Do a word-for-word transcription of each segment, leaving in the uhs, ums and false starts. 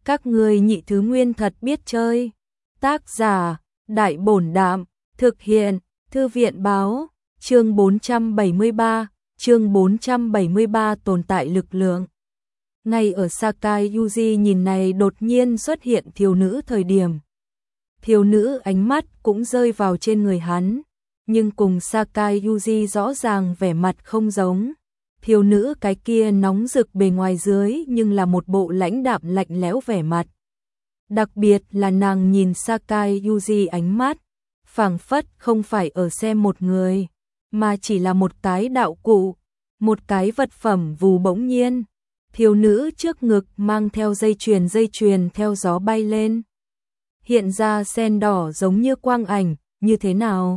Các ngươi nhị thứ nguyên thật biết chơi. Tác giả, Đại Bổn Đạm, thực hiện, Thư viện Báo, chương bốn trăm bảy mươi ba, chương bốn trăm bảy mươi ba tồn tại lực lượng. Ngay ở Sakai Yuji nhìn này đột nhiên xuất hiện thiếu nữ thời điểm. Thiếu nữ ánh mắt cũng rơi vào trên người hắn, nhưng cùng Sakai Yuji rõ ràng vẻ mặt không giống. Thiếu nữ cái kia nóng rực bề ngoài dưới nhưng là một bộ lãnh đạm lạnh lẽo vẻ mặt. Đặc biệt là nàng nhìn Sakai Yuji ánh mắt, phảng phất không phải ở xem một người, mà chỉ là một cái đạo cụ, một cái vật phẩm vù bỗng nhiên. Thiếu nữ trước ngực mang theo dây chuyền dây chuyền theo gió bay lên. Hiện ra sen đỏ giống như quang ảnh, như thế nào?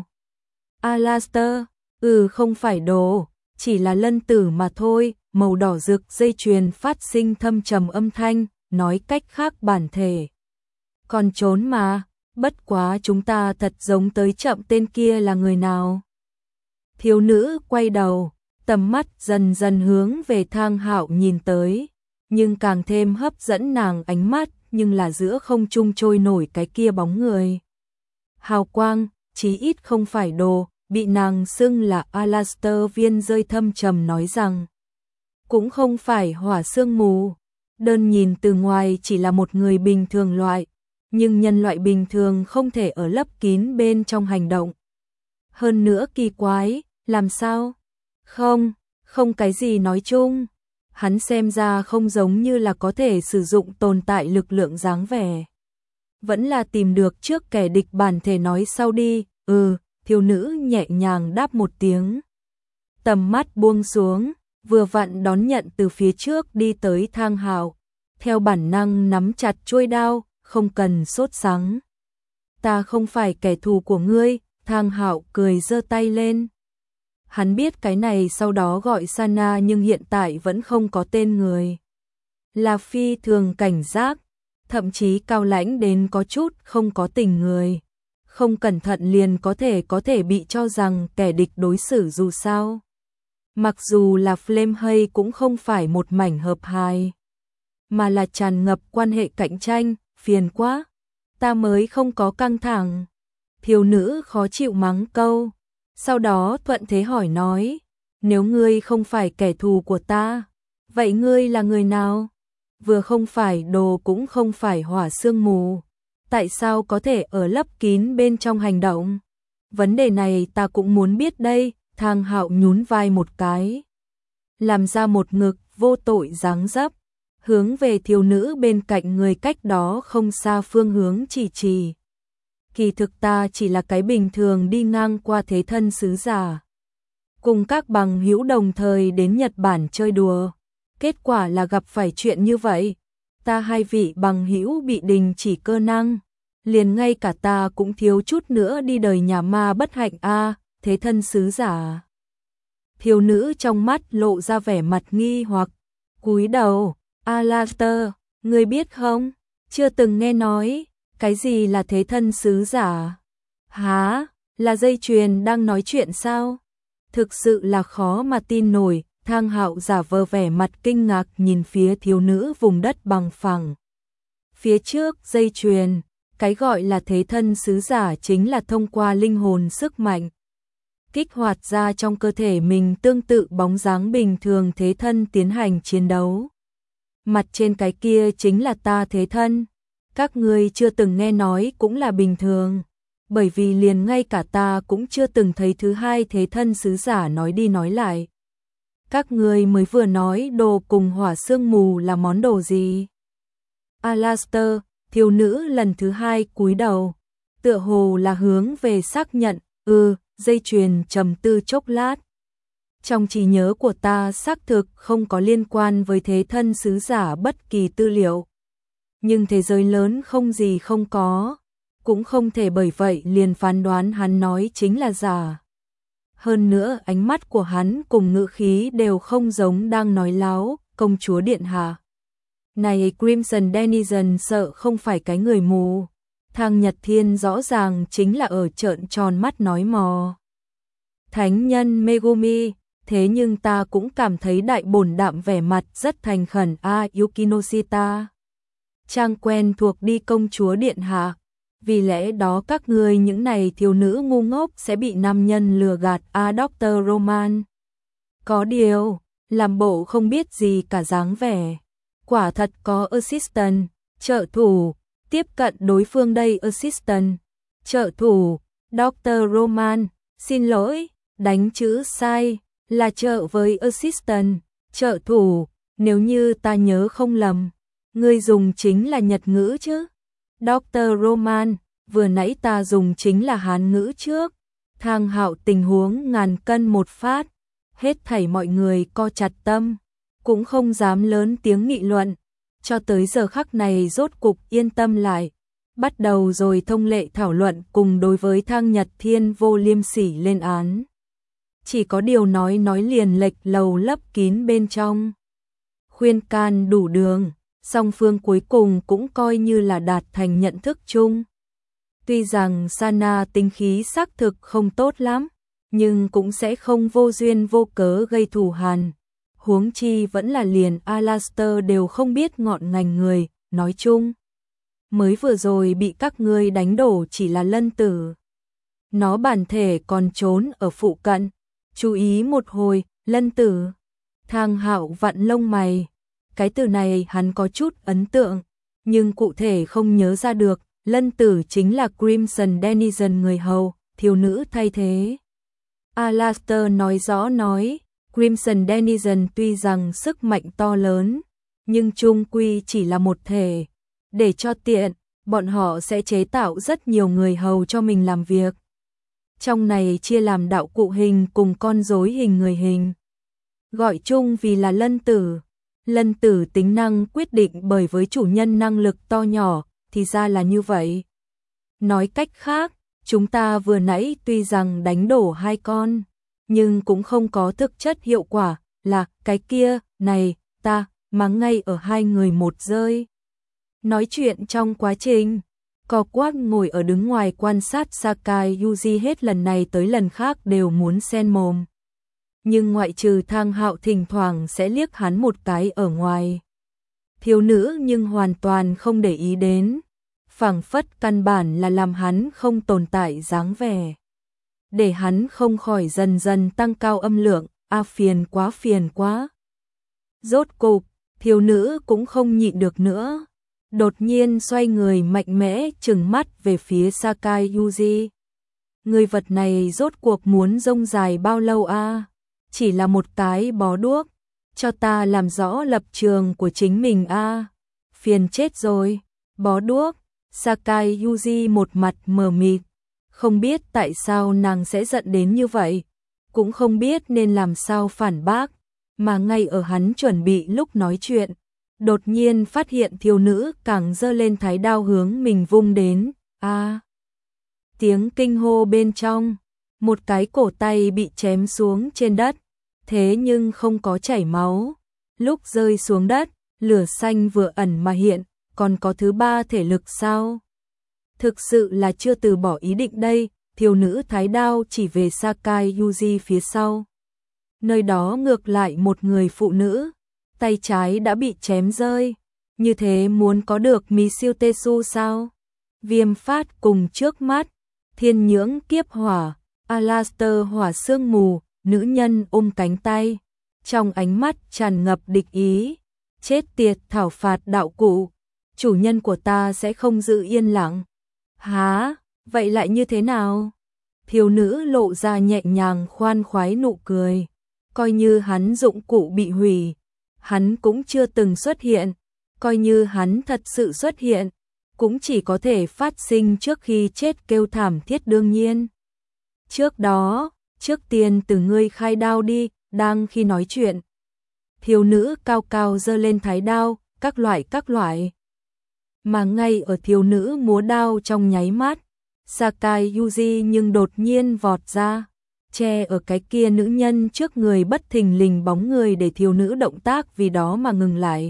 Alastair, ừ không phải đồ, chỉ là lân tử mà thôi, màu đỏ rực dây chuyền phát sinh thâm trầm âm thanh, nói cách khác bản thể. Còn trốn mà, bất quá chúng ta thật giống tới chậm tên kia là người nào? Thiếu nữ quay đầu, tầm mắt dần dần hướng về Thang Hạo nhìn tới, nhưng càng thêm hấp dẫn nàng ánh mắt, nhưng là giữa không trung trôi nổi cái kia bóng người. Hào quang, chí ít không phải đồ, bị nàng xưng là Alastair viên rơi thâm trầm nói rằng, cũng không phải hỏa sương mù, đơn nhìn từ ngoài chỉ là một người bình thường loại, nhưng nhân loại bình thường không thể ở lấp kín bên trong hành động. Hơn nữa kỳ quái, làm sao? Không, không cái gì nói chung. Hắn xem ra không giống như là có thể sử dụng tồn tại lực lượng dáng vẻ. Vẫn là tìm được trước kẻ địch bản thể nói sau đi, ừ, thiếu nữ nhẹ nhàng đáp một tiếng. Tầm mắt buông xuống, vừa vặn đón nhận từ phía trước đi tới Thang Hạo. Theo bản năng nắm chặt chuôi đao, không cần sốt sắng. Ta không phải kẻ thù của ngươi, Thang Hạo cười giơ tay lên. Hắn biết cái này sau đó gọi Sana nhưng hiện tại vẫn không có tên người. Là phi thường cảnh giác, thậm chí cao lãnh đến có chút không có tình người. Không cẩn thận liền có thể có thể bị cho rằng kẻ địch đối xử dù sao. Mặc dù là Flame Hay cũng không phải một mảnh hợp hài, mà là tràn ngập quan hệ cạnh tranh, phiền quá. Ta mới không có căng thẳng. Thiếu nữ khó chịu mắng câu. Sau đó thuận thế hỏi nói, nếu ngươi không phải kẻ thù của ta, vậy ngươi là người nào? Vừa không phải đồ cũng không phải hỏa sương mù, tại sao có thể ở lấp kín bên trong hành động? Vấn đề này ta cũng muốn biết đây, Thang Hạo nhún vai một cái. Làm ra một ngực vô tội dáng dấp, hướng về thiếu nữ bên cạnh người cách đó không xa phương hướng chỉ chỉ. Kỳ thực ta chỉ là cái bình thường đi ngang qua thế thân sứ giả. Cùng các bằng hữu đồng thời đến Nhật Bản chơi đùa. Kết quả là gặp phải chuyện như vậy. Ta hai vị bằng hữu bị đình chỉ cơ năng. Liền ngay cả ta cũng thiếu chút nữa đi đời nhà ma bất hạnh a, thế thân sứ giả. Thiếu nữ trong mắt lộ ra vẻ mặt nghi hoặc. Cúi đầu, Alastair, ngươi biết không? Chưa từng nghe nói. Cái gì là thế thân sứ giả? Hả? Là dây chuyền đang nói chuyện sao? Thực sự là khó mà tin nổi. Thang Hạo giả vờ vẻ mặt kinh ngạc nhìn phía thiếu nữ vùng đất bằng phẳng. Phía trước dây chuyền, cái gọi là thế thân sứ giả chính là thông qua linh hồn sức mạnh kích hoạt ra trong cơ thể mình tương tự bóng dáng bình thường thế thân tiến hành chiến đấu. Mặt trên cái kia chính là ta thế thân. Các ngươi chưa từng nghe nói cũng là bình thường, bởi vì liền ngay cả ta cũng chưa từng thấy thứ hai thế thân sứ giả nói đi nói lại. Các ngươi mới vừa nói đồ cùng hỏa sương mù là món đồ gì? Alastair, thiếu nữ lần thứ hai cúi đầu, tựa hồ là hướng về xác nhận, ừ, dây chuyền trầm tư chốc lát. Trong trí nhớ của ta xác thực không có liên quan với thế thân sứ giả bất kỳ tư liệu. Nhưng thế giới lớn không gì không có, cũng không thể bởi vậy liền phán đoán hắn nói chính là giả. Hơn nữa ánh mắt của hắn cùng ngữ khí đều không giống đang nói láo, công chúa điện hạ. Này Crimson Denizen sợ không phải cái người mù. Thang Nhật Thiên rõ ràng chính là ở trợn tròn mắt nói mò. Thánh nhân Megumi, thế nhưng ta cũng cảm thấy Đại Bổn Đạm vẻ mặt rất thành khẩn a Yukinoshita. trang quen thuộc đi công chúa điện hạ. Vì lẽ đó các ngươi những này thiếu nữ ngu ngốc sẽ bị nam nhân lừa gạt à doctor Roman. Có điều, làm bộ không biết gì cả dáng vẻ. Quả thật có assistant, trợ thủ, tiếp cận đối phương đây assistant, trợ thủ, doctor Roman, xin lỗi, đánh chữ sai, là trợ với assistant, trợ thủ, nếu như ta nhớ không lầm, ngươi dùng chính là Nhật ngữ chứ? doctor Roman, vừa nãy ta dùng chính là Hán ngữ trước. Thang Hạo tình huống ngàn cân một phát, hết thảy mọi người co chặt tâm, cũng không dám lớn tiếng nghị luận, cho tới giờ khắc này rốt cục yên tâm lại, bắt đầu rồi thông lệ thảo luận cùng đối với Thang Nhật Thiên vô liêm sỉ lên án. Chỉ có điều nói nói liền lệch lầu lấp kín bên trong. Khuyên can đủ đường, song phương cuối cùng cũng coi như là đạt thành nhận thức chung. Tuy rằng Sana tính khí xác thực không tốt lắm, nhưng cũng sẽ không vô duyên vô cớ gây thù hằn. Huống chi vẫn là liền Alastair đều không biết ngọn ngành người, nói chung. Mới vừa rồi bị các ngươi đánh đổ chỉ là Lân Tử. Nó bản thể còn trốn ở phụ cận. Chú ý một hồi, Lân Tử. Thang Hạo vặn lông mày. Cái từ này hắn có chút ấn tượng, nhưng cụ thể không nhớ ra được. Lân Tử chính là Crimson Denizen người hầu, thiếu nữ thay thế. Alastair nói rõ nói, Crimson Denizen tuy rằng sức mạnh to lớn, nhưng chung quy chỉ là một thể. Để cho tiện, bọn họ sẽ chế tạo rất nhiều người hầu cho mình làm việc. Trong này chia làm đạo cụ hình cùng con rối hình người hình. Gọi chung vì là Lân Tử. Lân Tử tính năng quyết định bởi với chủ nhân năng lực to nhỏ, thì ra là như vậy. Nói cách khác, chúng ta vừa nãy tuy rằng đánh đổ hai con, nhưng cũng không có thực chất hiệu quả, là cái kia, này, ta, mắng ngay ở hai người một rơi. Nói chuyện trong quá trình, có quát ngồi ở đứng ngoài quan sát Sakai Yuji hết lần này tới lần khác đều muốn xen mồm. Nhưng ngoại trừ Thang Hạo thỉnh thoảng sẽ liếc hắn một cái ở ngoài. Thiếu nữ nhưng hoàn toàn không để ý đến, phảng phất căn bản là làm hắn không tồn tại dáng vẻ. Để hắn không khỏi dần dần tăng cao âm lượng, a à, phiền quá phiền quá. Rốt cục, thiếu nữ cũng không nhịn được nữa. Đột nhiên xoay người mạnh mẽ trừng mắt về phía Sakai Yuji. Người vật này rốt cuộc muốn rông dài bao lâu a? À? Chỉ là một cái bó đuốc, cho ta làm rõ lập trường của chính mình a. À? Phiền chết rồi, bó đuốc. Sakai Yuji một mặt mờ mịt, không biết tại sao nàng sẽ giận đến như vậy, cũng không biết nên làm sao phản bác, mà ngay ở hắn chuẩn bị lúc nói chuyện, đột nhiên phát hiện thiếu nữ càng giơ lên thái đao hướng mình vung đến, a. À. Tiếng kinh hô bên trong, một cái cổ tay bị chém xuống trên đất, thế nhưng không có chảy máu. Lúc rơi xuống đất, lửa xanh vừa ẩn mà hiện, còn có thứ ba thể lực sao? Thực sự là chưa từ bỏ ý định đây, thiếu nữ thái đao chỉ về Sakai Yuji phía sau. Nơi đó ngược lại một người phụ nữ, tay trái đã bị chém rơi. Như thế muốn có được Michiu Tesu sao? Viêm phát cùng trước mắt, thiên nhưỡng kiếp hỏa, Alastair hỏa sương mù, nữ nhân ôm cánh tay. Trong ánh mắt tràn ngập địch ý. Chết tiệt thảo phạt đạo cụ, chủ nhân của ta sẽ không giữ yên lặng. Hả, vậy lại như thế nào? Thiếu nữ lộ ra nhẹ nhàng khoan khoái nụ cười. Coi như hắn dụng cụ bị hủy, hắn cũng chưa từng xuất hiện. Coi như hắn thật sự xuất hiện, cũng chỉ có thể phát sinh trước khi chết kêu thảm thiết đương nhiên. Trước đó, trước tiên từ ngươi khai đao đi, đang khi nói chuyện. Thiếu nữ cao cao giơ lên thái đao, các loại các loại. Mà ngay ở thiếu nữ múa đao trong nháy mắt, Sakai Yuji nhưng đột nhiên vọt ra, che ở cái kia nữ nhân trước người bất thình lình bóng người để thiếu nữ động tác vì đó mà ngừng lại.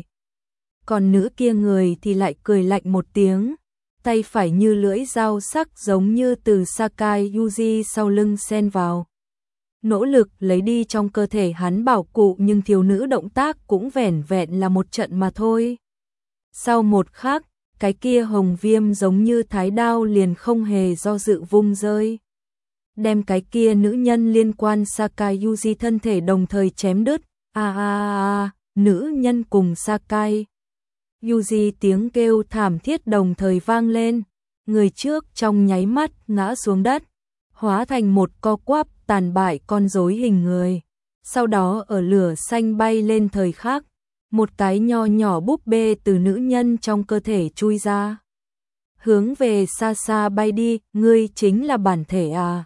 Còn nữ kia người thì lại cười lạnh một tiếng, tay phải như lưỡi dao sắc giống như từ Sakai Yuji sau lưng xen vào. Nỗ lực lấy đi trong cơ thể hắn bảo cụ nhưng thiếu nữ động tác cũng vẻn vẹn là một trận mà thôi. Sau một khắc, cái kia hồng viêm giống như thái đao liền không hề do dự vung rơi. Đem cái kia nữ nhân liên quan Sakai Yuji thân thể đồng thời chém đứt. A a a, nữ nhân cùng Sakai Yuji tiếng kêu thảm thiết đồng thời vang lên. Người trước trong nháy mắt ngã xuống đất, hóa thành một co quắp tàn bại con rối hình người. Sau đó ở lửa xanh bay lên thời khắc, một cái nho nhỏ búp bê từ nữ nhân trong cơ thể chui ra. Hướng về xa xa bay đi, ngươi chính là bản thể à?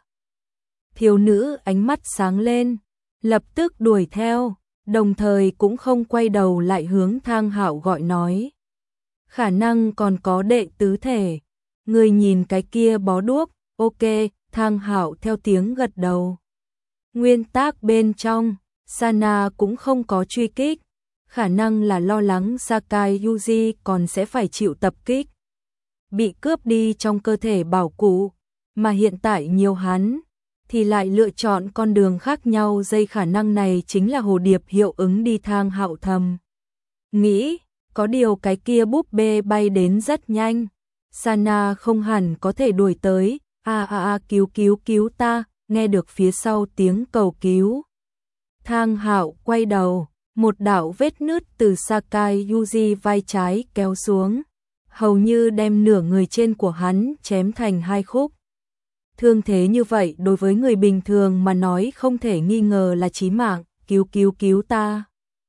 Thiếu nữ ánh mắt sáng lên, lập tức đuổi theo, đồng thời cũng không quay đầu lại hướng Thang Hạo gọi nói. Khả năng còn có đệ tứ thể, ngươi nhìn cái kia bó đuốc, ok, Thang Hạo theo tiếng gật đầu. Nguyên tắc bên trong, Sana cũng không có truy kích, khả năng là lo lắng Sakai Yuji còn sẽ phải chịu tập kích. Bị cướp đi trong cơ thể bảo cụ, mà hiện tại nhiều hắn, thì lại lựa chọn con đường khác nhau, dây khả năng này chính là hồ điệp hiệu ứng đi. Thang Hạo thầm nghĩ, có điều cái kia búp bê bay đến rất nhanh, Sana không hẳn có thể đuổi tới. A a a, cứu cứu cứu ta, nghe được phía sau tiếng cầu cứu. Thang Hạo quay đầu, một đạo vết nứt từ Sakai Yuji vai trái kéo xuống, hầu như đem nửa người trên của hắn chém thành hai khúc. Thương thế như vậy đối với người bình thường mà nói không thể nghi ngờ là chí mạng, cứu cứu cứu ta.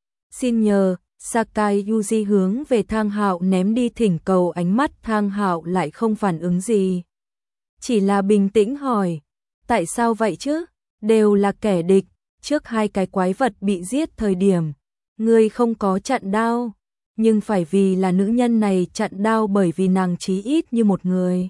Xin nhờ. Sakai Yuji hướng về Thang Hạo ném đi thỉnh cầu ánh mắt. Thang Hạo lại không phản ứng gì, chỉ là bình tĩnh hỏi, tại sao vậy chứ? Đều là kẻ địch, trước hai cái quái vật bị giết thời điểm, ngươi không có chặn đao, nhưng phải vì là nữ nhân này chặn đao, bởi vì nàng chí ít như một người.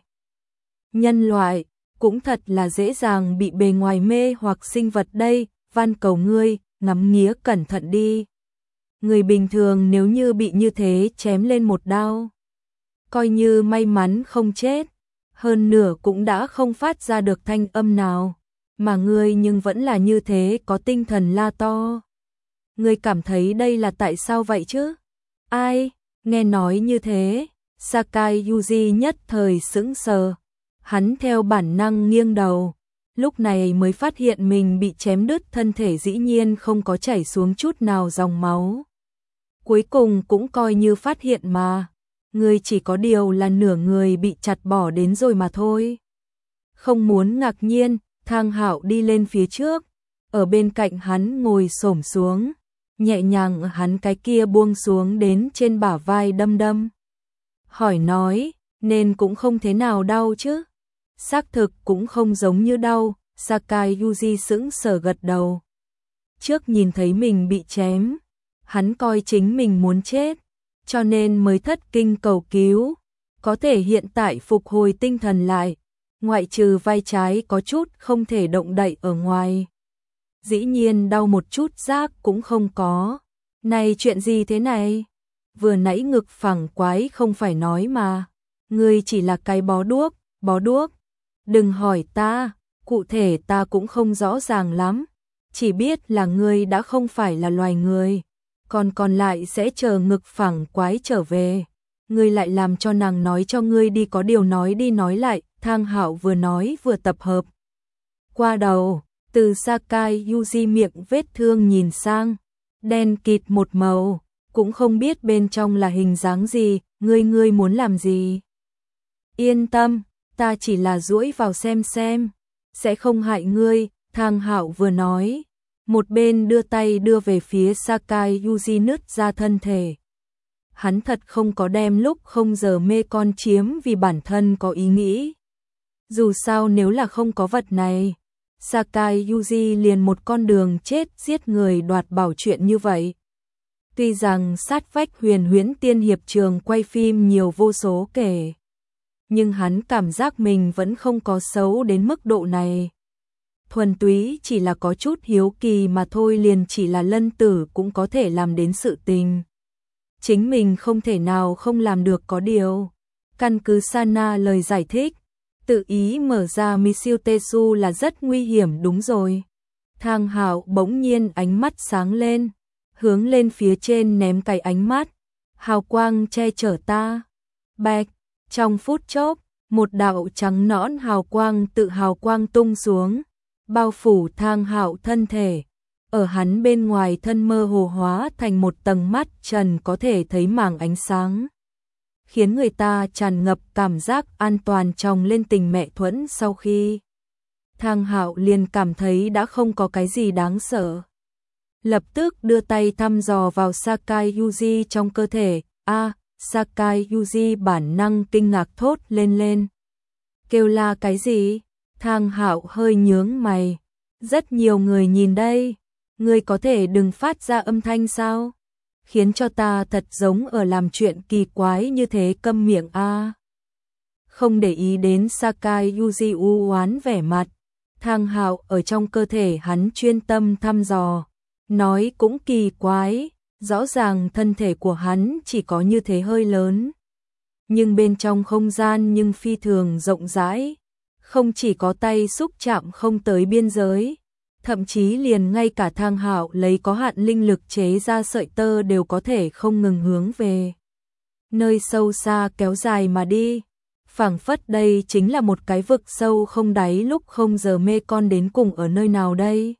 Nhân loại, cũng thật là dễ dàng bị bề ngoài mê hoặc sinh vật đây, van cầu ngươi, ngắm nghía cẩn thận đi. Người bình thường nếu như bị như thế chém lên một đao, coi như may mắn không chết, hơn nửa cũng đã không phát ra được thanh âm nào, mà ngươi nhưng vẫn là như thế có tinh thần la to. Ngươi cảm thấy đây là tại sao vậy chứ? Ai? Nghe nói như thế, Sakai Yuji nhất thời sững sờ, hắn theo bản năng nghiêng đầu, lúc này mới phát hiện mình bị chém đứt thân thể dĩ nhiên không có chảy xuống chút nào dòng máu. Cuối cùng cũng coi như phát hiện mà, người chỉ có điều là nửa người bị chặt bỏ đến rồi mà thôi. Không muốn ngạc nhiên, Thang Hạo đi lên phía trước, ở bên cạnh hắn ngồi xổm xuống, nhẹ nhàng hắn cái kia buông xuống đến trên bả vai đâm đâm. Hỏi nói, nên cũng không thế nào đau chứ? Xác thực cũng không giống như đau. Sakai Yuji sững sờ gật đầu. Trước nhìn thấy mình bị chém, hắn coi chính mình muốn chết, cho nên mới thất kinh cầu cứu, có thể hiện tại phục hồi tinh thần lại, ngoại trừ vai trái có chút không thể động đậy ở ngoài, dĩ nhiên đau một chút giác cũng không có. Này chuyện gì thế này? Vừa nãy ngực phẳng quái không phải nói mà, ngươi chỉ là cái bó đuốc, bó đuốc. Đừng hỏi ta, cụ thể ta cũng không rõ ràng lắm, chỉ biết là ngươi đã không phải là loài người, còn còn lại sẽ chờ ngực phẳng quái trở về. Ngươi lại làm cho nàng nói cho ngươi đi, có điều nói đi nói lại. Thang Hạo vừa nói vừa tập hợp. Qua đầu, từ Sakai Yuji miệng vết thương nhìn sang, đen kịt một màu, cũng không biết bên trong là hình dáng gì. Ngươi ngươi muốn làm gì? Yên tâm, ta chỉ là duỗi vào xem xem, sẽ không hại ngươi. Thang Hạo vừa nói, một bên đưa tay đưa về phía Sakai Yuji nứt ra thân thể. Hắn thật không có đem lúc không giờ mê con chiếm vì bản thân có ý nghĩ. Dù sao nếu là không có vật này, Sakai Yuji liền một con đường chết giết người đoạt bảo chuyện như vậy. Tuy rằng sát vách Huyền Huyễn Tiên Hiệp trường quay phim nhiều vô số kể, nhưng hắn cảm giác mình vẫn không có xấu đến mức độ này. Thuần túy chỉ là có chút hiếu kỳ mà thôi, liền chỉ là lân tử cũng có thể làm đến sự tình. Chính mình không thể nào không làm được, có điều. Căn cứ Sana lời giải thích, tự ý mở ra Michiu Tetsu là rất nguy hiểm đúng rồi. Thang Hạo bỗng nhiên ánh mắt sáng lên, hướng lên phía trên ném cái ánh mắt. hào quang che chở ta. Bạch, trong phút chốc, một đạo trắng nõn hào quang tự hào quang tung xuống, bao phủ Thang Hạo thân thể. Ở hắn bên ngoài thân mơ hồ hóa thành một tầng mắt trần có thể thấy màng ánh sáng, khiến người ta tràn ngập cảm giác an toàn tròng lên tình mẹ thuẫn. Sau khi Thang Hạo liền cảm thấy đã không có cái gì đáng sợ. Lập tức đưa tay thăm dò vào Sakai Yuji trong cơ thể. A, à, Sakai Yuji bản năng kinh ngạc thốt lên lên. Kêu la cái gì? Thang Hạo hơi nhướng mày. Rất nhiều người nhìn đây. Ngươi có thể đừng phát ra âm thanh sao? Khiến cho ta thật giống ở làm chuyện kỳ quái như thế, câm miệng a. À. Không để ý đến Sakai Yuji u oán vẻ mặt. Thang Hạo ở trong cơ thể hắn chuyên tâm thăm dò. Nói cũng kỳ quái, rõ ràng thân thể của hắn chỉ có như thế hơi lớn. Nhưng bên trong không gian nhưng phi thường rộng rãi. Không chỉ có tay xúc chạm không tới biên giới. Thậm chí liền ngay cả Thang Hạo lấy có hạn linh lực chế ra sợi tơ đều có thể không ngừng hướng về nơi sâu xa kéo dài mà đi. Phảng phất đây chính là một cái vực sâu không đáy, lúc không giờ mê con đến cùng ở nơi nào đây.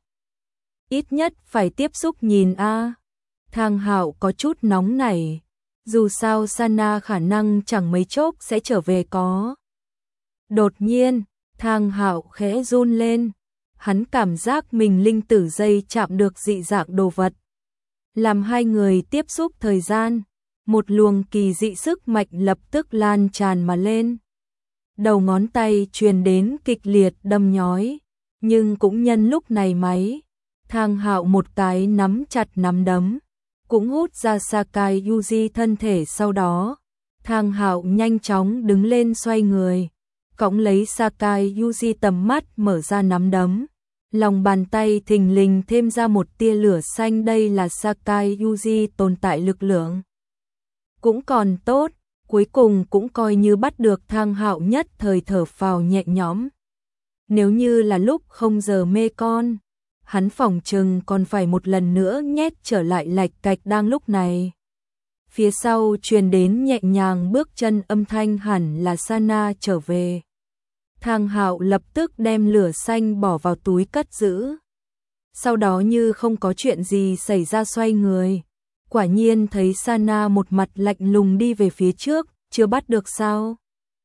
Ít nhất phải tiếp xúc nhìn a. À. Thang Hạo có chút nóng nảy. Dù sao Sana khả năng chẳng mấy chốc sẽ trở về có. Đột nhiên, Thang Hạo khẽ run lên. Hắn cảm giác mình linh tử dây chạm được dị dạng đồ vật. Làm hai người tiếp xúc thời gian, một luồng kỳ dị sức mạnh lập tức lan tràn mà lên. Đầu ngón tay truyền đến kịch liệt đâm nhói, nhưng cũng nhân lúc này máy. Thang Hạo một cái nắm chặt nắm đấm, cũng hút ra Sakai Yuji thân thể. Sau đó, Thang Hạo nhanh chóng đứng lên xoay người, cõng lấy Sakai Yuji, tầm mắt mở ra nắm đấm. Lòng bàn tay thình lình thêm ra một tia lửa xanh, đây là Sakai Yuji tồn tại lực lượng. Cũng còn tốt, cuối cùng cũng coi như bắt được. Thang Hạo nhất thời thở phào nhẹ nhõm. Nếu như là lúc không giờ mê con, hắn phỏng chừng còn phải một lần nữa nhét trở lại lạch cạch. Đang lúc này, phía sau truyền đến nhẹ nhàng bước chân, âm thanh hẳn là Sana trở về. Thang Hạo lập tức đem lửa xanh bỏ vào túi cất giữ. Sau đó như không có chuyện gì xảy ra xoay người. Quả nhiên thấy Sana một mặt lạnh lùng đi về phía trước. Chưa bắt được sao?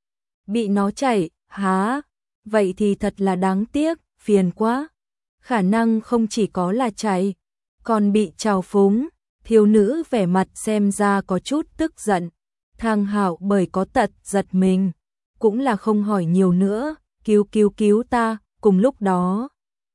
Bị nó chạy, há? Vậy thì thật là đáng tiếc, phiền quá. Khả năng không chỉ có là chạy, còn bị trào phúng. Thiếu nữ vẻ mặt xem ra có chút tức giận. Thang Hạo bởi có tật giật mình, cũng là không hỏi nhiều nữa. Cứu cứu cứu ta. Cùng lúc đó,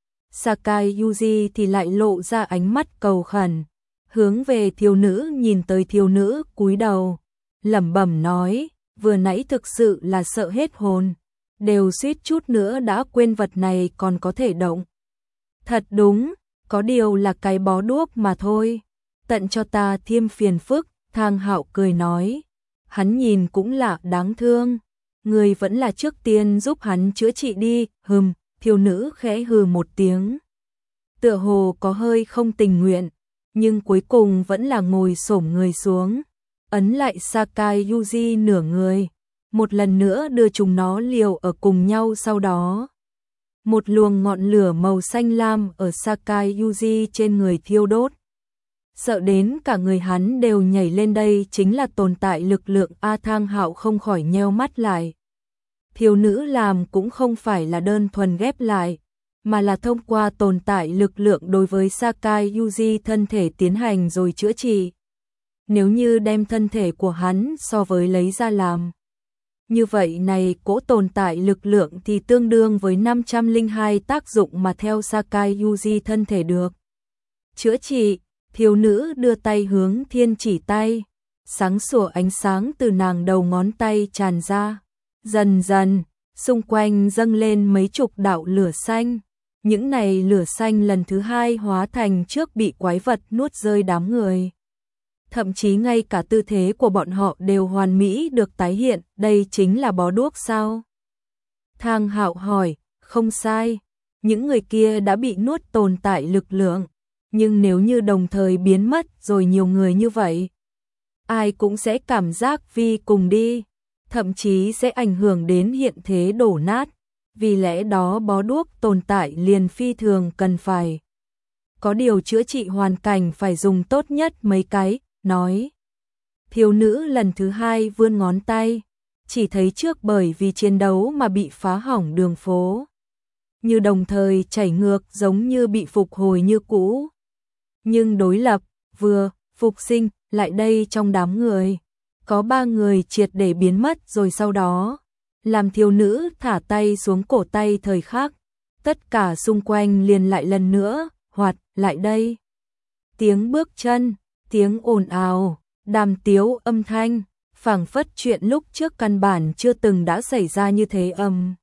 Sakai Yuji thì lại lộ ra ánh mắt cầu khẩn, hướng về thiếu nữ nhìn tới. Thiếu nữ cúi đầu, lẩm bẩm nói, vừa nãy thực sự là sợ hết hồn, đều suýt chút nữa đã quên vật này còn có thể động. Thật đúng, có điều là cái bó đuốc mà thôi, tận cho ta thêm phiền phức. Thang Hạo cười nói, hắn nhìn cũng là đáng thương. Người vẫn là trước tiên giúp hắn chữa trị đi. Hừm. Thiếu nữ khẽ hừ một tiếng, tựa hồ có hơi không tình nguyện, nhưng cuối cùng vẫn là ngồi xổm người xuống, ấn lại Sakai Yuji nửa người, một lần nữa đưa chúng nó liều ở cùng nhau. Sau đó, một luồng ngọn lửa màu xanh lam ở Sakai Yuji trên người thiêu đốt, sợ đến cả người hắn đều nhảy lên. Đây chính là tồn tại lực lượng A. Thang Hạo không khỏi nheo mắt lại. Thiếu nữ làm cũng không phải là đơn thuần ghép lại, mà là thông qua tồn tại lực lượng đối với Sakai Yuji thân thể tiến hành rồi chữa trị. Nếu như đem thân thể của hắn so với lấy ra làm, như vậy này cỗ tồn tại lực lượng thì tương đương với năm trăm lẻ hai tác dụng mà theo Sakai Yuji thân thể được chữa trị. Thiếu nữ đưa tay hướng thiên chỉ tay, sáng sủa ánh sáng từ nàng đầu ngón tay tràn ra. Dần dần, xung quanh dâng lên mấy chục đạo lửa xanh. Những này lửa xanh lần thứ hai hóa thành trước bị quái vật nuốt rơi đám người. Thậm chí ngay cả tư thế của bọn họ đều hoàn mỹ được tái hiện. Đây chính là bó đuốc sao? Thang Hạo hỏi. Không sai, những người kia đã bị nuốt tồn tại lực lượng. Nhưng nếu như đồng thời biến mất rồi nhiều người như vậy, ai cũng sẽ cảm giác vi cùng đi, thậm chí sẽ ảnh hưởng đến hiện thế đổ nát, vì lẽ đó bó đuốc tồn tại liền phi thường cần phải. Có điều chữa trị hoàn cảnh phải dùng tốt nhất mấy cái, nói. Thiếu nữ lần thứ hai vươn ngón tay, chỉ thấy trước bởi vì chiến đấu mà bị phá hỏng đường phố. Như đồng thời chảy ngược giống như bị phục hồi như cũ. Nhưng đối lập, vừa, phục sinh, lại đây trong đám người. Có ba người triệt để biến mất rồi sau đó. Làm thiếu nữ thả tay xuống cổ tay thời khắc. Tất cả xung quanh liền lại lần nữa, hoạt, lại đây. Tiếng bước chân, tiếng ồn ào, đàm tiếu âm thanh, phảng phất chuyện lúc trước căn bản chưa từng đã xảy ra như thế âm.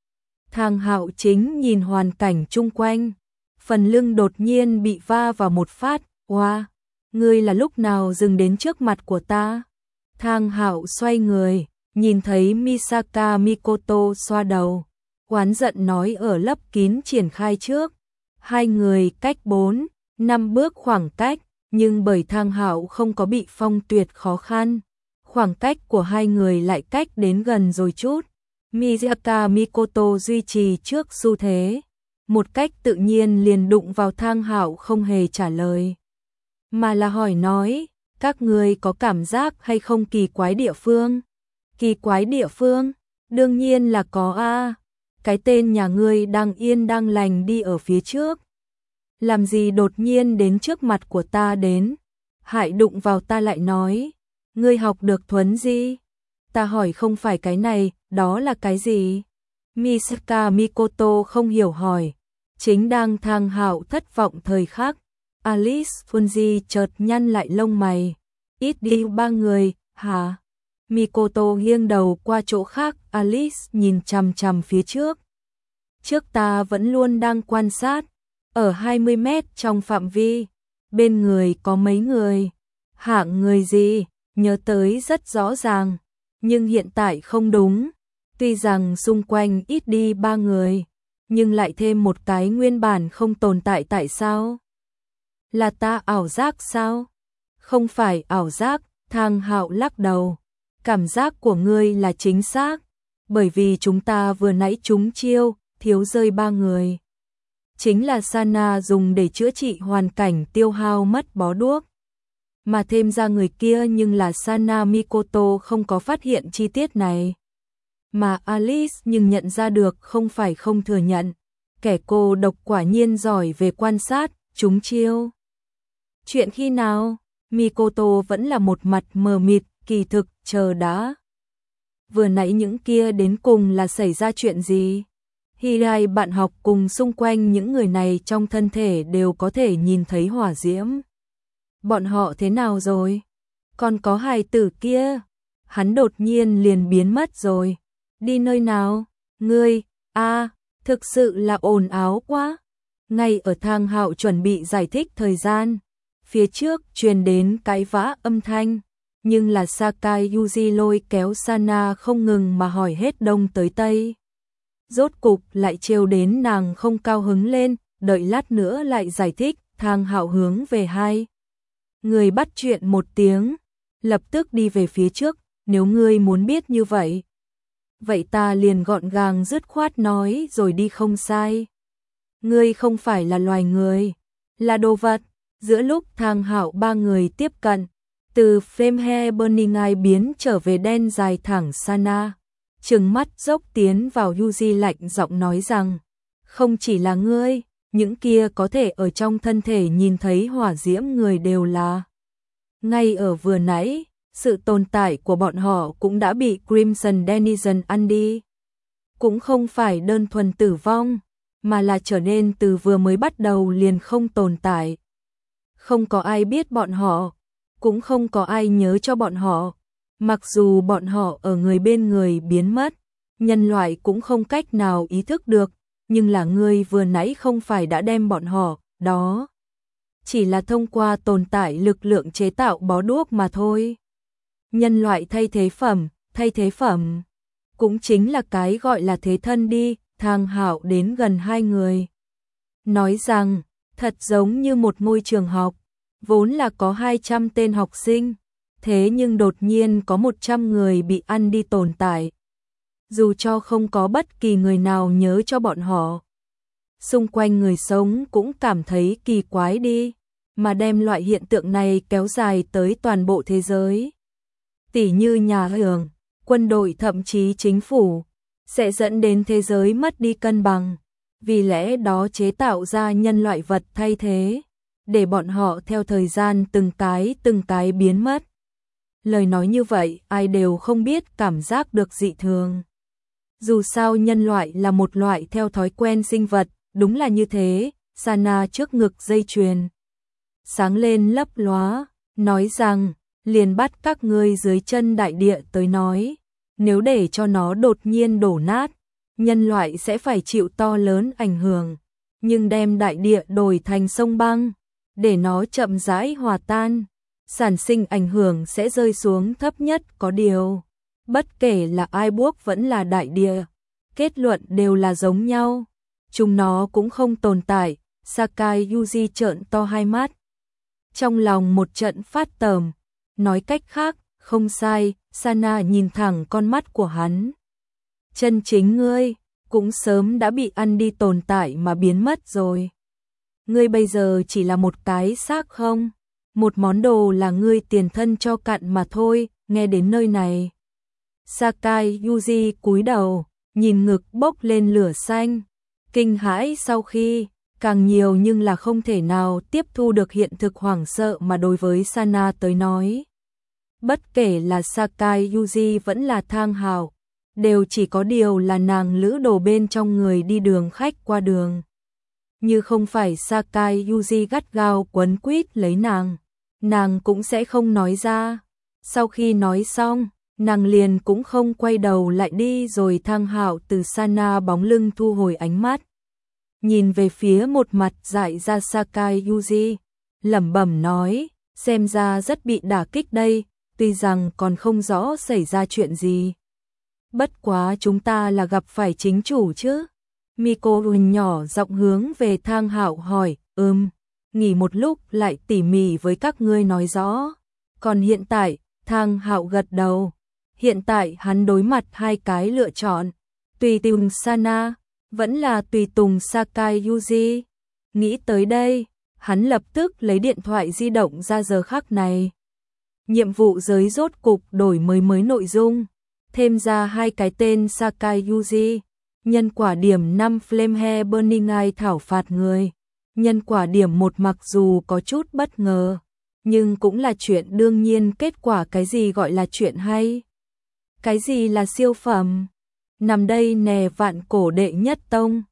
Thang Hạo Chính nhìn hoàn cảnh chung quanh, phần lưng đột nhiên bị va vào một phát, oa, ngươi là lúc nào dừng đến trước mặt của ta? Thang Hạo xoay người, nhìn thấy Misaka Mikoto xoa đầu, oán giận nói ở lấp kín triển khai trước. Hai người cách bốn, năm bước khoảng cách, nhưng bởi Thang Hạo không có bị phong tuyệt khó khăn, khoảng cách của hai người lại cách đến gần rồi chút. Misaka Mikoto duy trì trước xu thế, một cách tự nhiên liền đụng vào Thang Hạo không hề trả lời, mà là hỏi nói, các ngươi có cảm giác hay không kỳ quái địa phương? Kỳ quái địa phương? Đương nhiên là có a. Cái tên nhà ngươi đang yên đang lành đi ở phía trước. Làm gì đột nhiên đến trước mặt của ta đến? Hại đụng vào ta lại nói, ngươi học được thuấn gì? Ta hỏi không phải cái này, đó là cái gì? Misaka Mikoto không hiểu hỏi. Chính đang Thang Hạo thất vọng thời khắc, Alice Funji chợt nhăn lại lông mày. Ít đi ba người, hả? Mikoto nghiêng đầu qua chỗ khác, Alice nhìn chằm chằm phía trước. Trước ta vẫn luôn đang quan sát, ở hai mươi mét trong phạm vi, bên người có mấy người. Hạng người gì? Nhớ tới rất rõ ràng, nhưng hiện tại không đúng. Tuy rằng xung quanh ít đi ba người, nhưng lại thêm một cái nguyên bản không tồn tại tại sao? Là ta ảo giác sao? Không phải ảo giác, Thang Hạo lắc đầu. Cảm giác của ngươi là chính xác, bởi vì chúng ta vừa nãy trúng chiêu, thiếu rơi ba người. Chính là Sana dùng để chữa trị hoàn cảnh tiêu hao mất bó đuốc. Mà thêm ra người kia nhưng là Sana Mikoto không có phát hiện chi tiết này. Mà Alice nhưng nhận ra được không phải không thừa nhận. Kẻ cô độc quả nhiên giỏi về quan sát, trúng chiêu. Chuyện khi nào? Mikoto vẫn là một mặt mờ mịt, kỳ thực, chờ đã. Vừa nãy những kia đến cùng là xảy ra chuyện gì? Hirai bạn học cùng xung quanh những người này trong thân thể đều có thể nhìn thấy hỏa diễm. Bọn họ thế nào rồi? Còn có hài tử kia? Hắn đột nhiên liền biến mất rồi. Đi nơi nào? Ngươi, a, thực sự là ồn ào quá. Ngay ở Thang Hạo chuẩn bị giải thích thời gian, phía trước truyền đến cái vã âm thanh, nhưng là Sakai Yuji lôi kéo Sana không ngừng mà hỏi hết đông tới tây. Rốt cục lại trêu đến nàng không cao hứng lên, đợi lát nữa lại giải thích. Thang Hạo hướng về hai người bắt chuyện một tiếng, lập tức đi về phía trước. Nếu ngươi muốn biết như vậy, vậy ta liền gọn gàng dứt khoát nói rồi đi không sai. Ngươi không phải là loài người, là đồ vật. Giữa lúc Thang Hạo ba người tiếp cận, từ Flame Hair Burning Eye biến trở về đen dài thẳng Sana, trừng mắt dốc tiến vào Yuji lạnh giọng nói rằng, không chỉ là ngươi, những kia có thể ở trong thân thể nhìn thấy hỏa diễm người đều là. Ngay ở vừa nãy, sự tồn tại của bọn họ cũng đã bị Crimson Denizen ăn đi. Cũng không phải đơn thuần tử vong, mà là trở nên từ vừa mới bắt đầu liền không tồn tại. Không có ai biết bọn họ, cũng không có ai nhớ cho bọn họ. Mặc dù bọn họ ở người bên người biến mất, nhân loại cũng không cách nào ý thức được, nhưng là ngươi vừa nãy không phải đã đem bọn họ, đó. Chỉ là thông qua tồn tại lực lượng chế tạo bó đuốc mà thôi. Nhân loại thay thế phẩm, thay thế phẩm, cũng chính là cái gọi là thế thân đi. Thang Hạo đến gần hai người, nói rằng, thật giống như một ngôi trường học, vốn là có hai trăm tên học sinh, thế nhưng đột nhiên có một trăm người bị ăn đi tồn tại. Dù cho không có bất kỳ người nào nhớ cho bọn họ. Xung quanh người sống cũng cảm thấy kỳ quái đi, mà đem loại hiện tượng này kéo dài tới toàn bộ thế giới. Tỉ như nhà hưởng, quân đội thậm chí chính phủ, sẽ dẫn đến thế giới mất đi cân bằng. Vì lẽ đó chế tạo ra nhân loại vật thay thế, để bọn họ theo thời gian từng cái từng cái biến mất. Lời nói như vậy, ai đều không biết cảm giác được dị thường. Dù sao nhân loại là một loại theo thói quen sinh vật, đúng là như thế. Sana trước ngực dây chuyền sáng lên lấp lóa, nói rằng, liền bắt các ngươi dưới chân đại địa tới nói, nếu để cho nó đột nhiên đổ nát, nhân loại sẽ phải chịu to lớn ảnh hưởng, nhưng đem đại địa đổi thành sông băng, để nó chậm rãi hòa tan, sản sinh ảnh hưởng sẽ rơi xuống thấp nhất. Có điều, bất kể là ai buộc vẫn là đại địa, kết luận đều là giống nhau, chúng nó cũng không tồn tại. Sakai Yuji trợn to hai mắt, trong lòng một trận phát tởm, nói cách khác, không sai. Sana nhìn thẳng con mắt của hắn. Chân chính ngươi cũng sớm đã bị ăn đi tồn tại mà biến mất rồi. Ngươi bây giờ chỉ là một cái xác không, một món đồ là ngươi tiền thân cho cặn mà thôi. Nghe đến nơi này, Sakai Yuji cúi đầu, nhìn ngực bốc lên lửa xanh, kinh hãi sau khi càng nhiều nhưng là không thể nào tiếp thu được hiện thực hoảng sợ mà đối với Sana tới nói. Bất kể là Sakai Yuji vẫn là Thang Hạo, đều chỉ có điều là nàng lữ đồ bên trong người đi đường khách qua đường. Như không phải Sakai Yuji gắt gao quấn quýt lấy nàng, nàng cũng sẽ không nói ra. Sau khi nói xong, nàng liền cũng không quay đầu lại đi rồi. Thang Hạo từ Sana bóng lưng thu hồi ánh mắt, nhìn về phía một mặt dại ra Sakai Yuji, lẩm bẩm nói, xem ra rất bị đả kích đây, tuy rằng còn không rõ xảy ra chuyện gì. Bất quá chúng ta là gặp phải chính chủ chứ? Miko nhỏ giọng hướng về Thang Hạo hỏi. Ừm, nghỉ một lúc lại tỉ mỉ với các ngươi nói rõ. Còn hiện tại, Thang Hạo gật đầu. Hiện tại hắn đối mặt hai cái lựa chọn, tùy tùng Sana, vẫn là tùy tùng Sakai Yuji. Nghĩ tới đây, hắn lập tức lấy điện thoại di động ra. Giờ khắc này, nhiệm vụ giới rốt cục đổi mới mới nội dung, thêm ra hai cái tên Sakai Yuji, nhân quả điểm năm Flame Hair Burning Eye thảo phạt người. Nhân quả điểm một mặc dù có chút bất ngờ, nhưng cũng là chuyện đương nhiên. Kết quả cái gì gọi là chuyện hay? Cái gì là siêu phẩm? Nằm đây nè, vạn cổ đệ nhất tông,